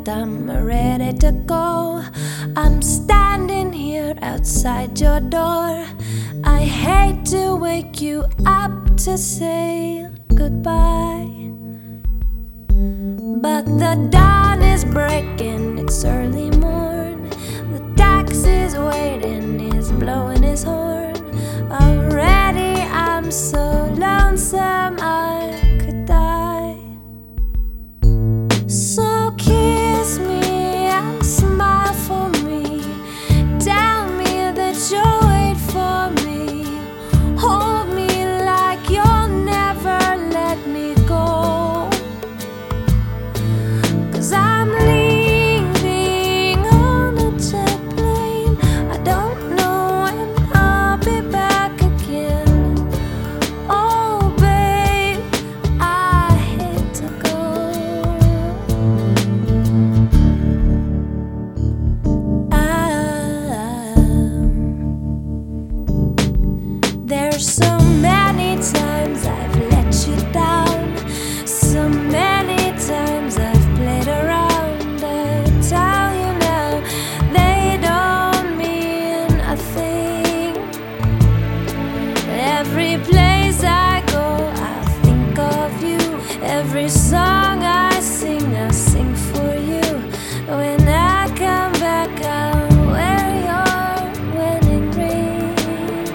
packed, I'm ready to go. I'm standing here outside your door. I hate to wake you up to say goodbye, but the dawn is breaking, it's early morn. The taxi's waiting, he's blowing his horn. Already I'm so lonesome I could die. So kiss me and smile for me. Tell me that you'll wait for me. Hold me like you'll never let me go. 'Cause I'm leaving on a jet plane. I don't know when I'll be back again. Oh babe, I hate to go. There's so many times I've let you down. So many times I've played around. I tell you now, they don't mean a thing. Every place I go, I think of you. Every song I sing for you. When I come back, I'll wear your wedding ring.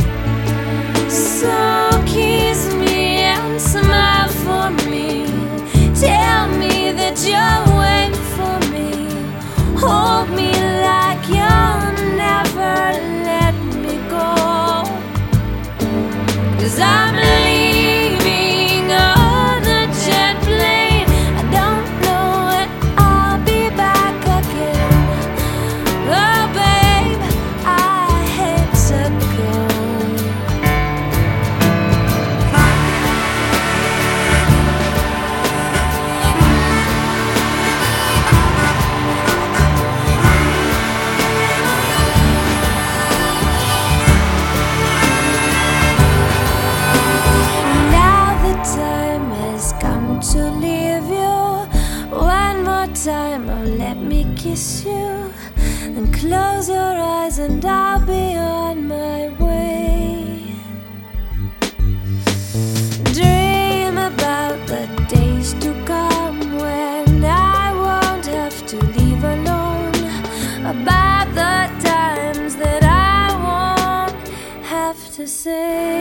So kiss me and smile for me. Tell me that you'll wait for me. Hold me like you'll never let me go. 'Cause I'm leaving on a jet plane. I don't know when I'll be back again. Oh babe, I hate to go. Now the time has come to leave you. One more time, oh let me kiss you. Then close your eyes and I'll be on my way. Dream about the days to come when I won't have to leave alone. About the times that I won't have to say